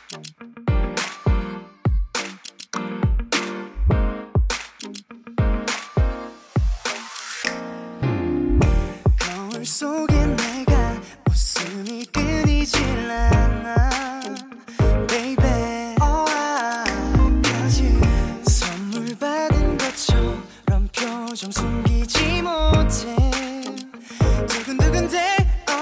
거울 속에 내가 웃음이 끊이질 않아 baby 선물 받은 것처럼 표정 숨기지 못해 두근두근대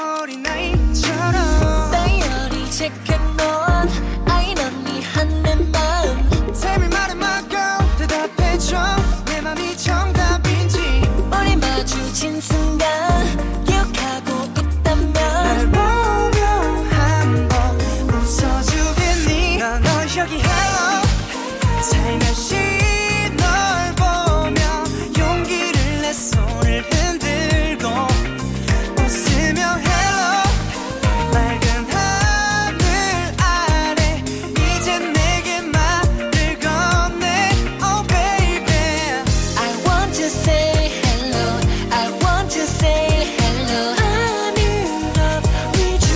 어린아이처럼 다이어리 체크해놓은 아인 언니 한내 마음 Tell me 말해봐 girl 대답해줘 내 맘이 정답인지 우리 마주친 순간 기억하고 있다면 날 보며 한번 웃어주겠니 난 너 여기 hello 살며시 널 보며 용기를 내 손을 흔들고 웃으며 hello 맑은 하늘 아래 이제 내게 말을 건네 oh baby I want to say hello I want to say hello I'm in love with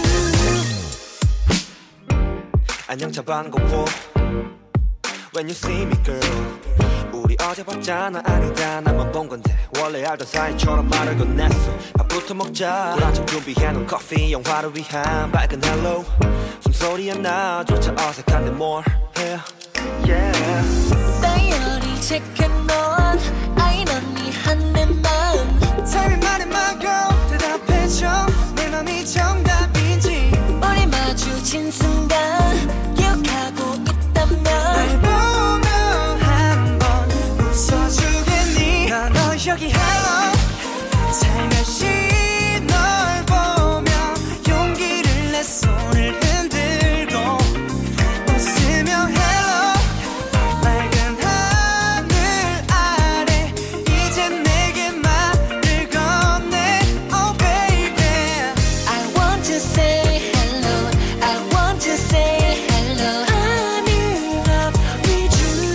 you 안녕 차 반가워 When you see me girl 우리 어제 봤잖아 아니다 나만 본 건데 원래 알던 사이처럼 말을 건넸어 밥부터 먹자 꿀 한잔 준비해놓은 커피 영화를 위한 밝은 헬로 숨소리에 나조차 어색한데 뭘 해 yeah. 다이어리 체크해놓은 아인 언니 한내 마음 Tell me 말해봐 girl 대답해줘 내 맘이 정답인지 우리 마주친 순간 기억하고 있다면 날 보며 한번 웃어주겠니 난 너 여기 hello 살며시 널 보며 용기를 내 손을 흔들고 웃으며 hello 맑은 하늘 아래 이제 내게 말을 건네 oh baby I want to say hello I want to say hello I'm in love with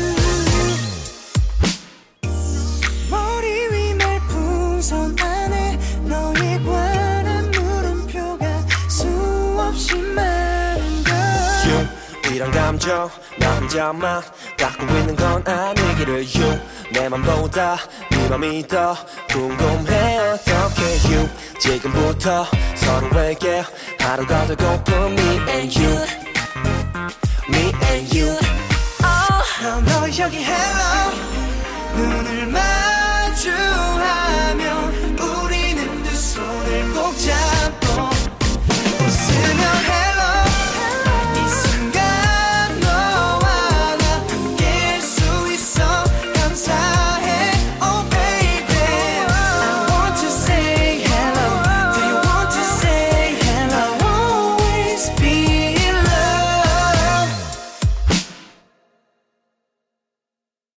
you 머리 위 말풍선 안에 너에 관한 물음표가 수없이 많은 걸 이런 감정 나 혼자만 갖고 있는 건 아니기를 you 내 맘보다 네 맘이 더 궁금해 어떻게 you 지금부터 서로에게 하루가 되고픈 me and you me and you 난 너 여기 hello 눈을 마주하며 우리는 두 손을 꼭 잡고